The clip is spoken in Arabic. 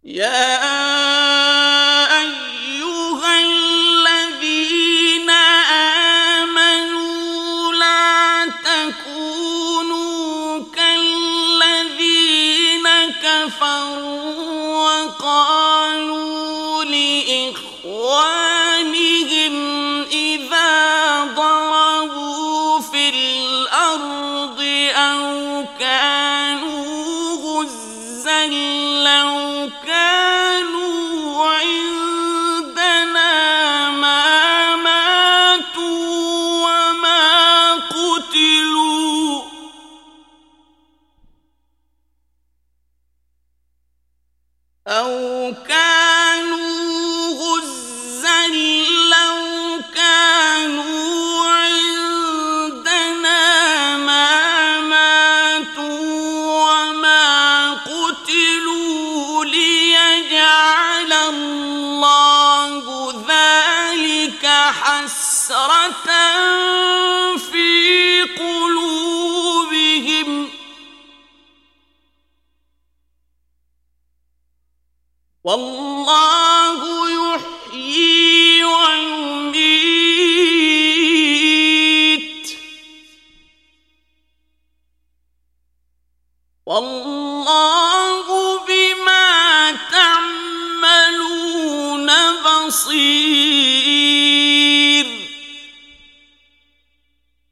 يا أيها الذين آمنوا لا تكونوا كالذين كفروا وقالوا لإخوانهم إذا ضربوا في الأرض أو كانوا غزا لو كانوا عندنا ما ماتوا وما قتلوا أو كانوا غزا لو كانوا عندنا ما ماتوا وما قتلوا ليجعل الله ذلك حسرة في قلوبهم والله يحيي ويميت والله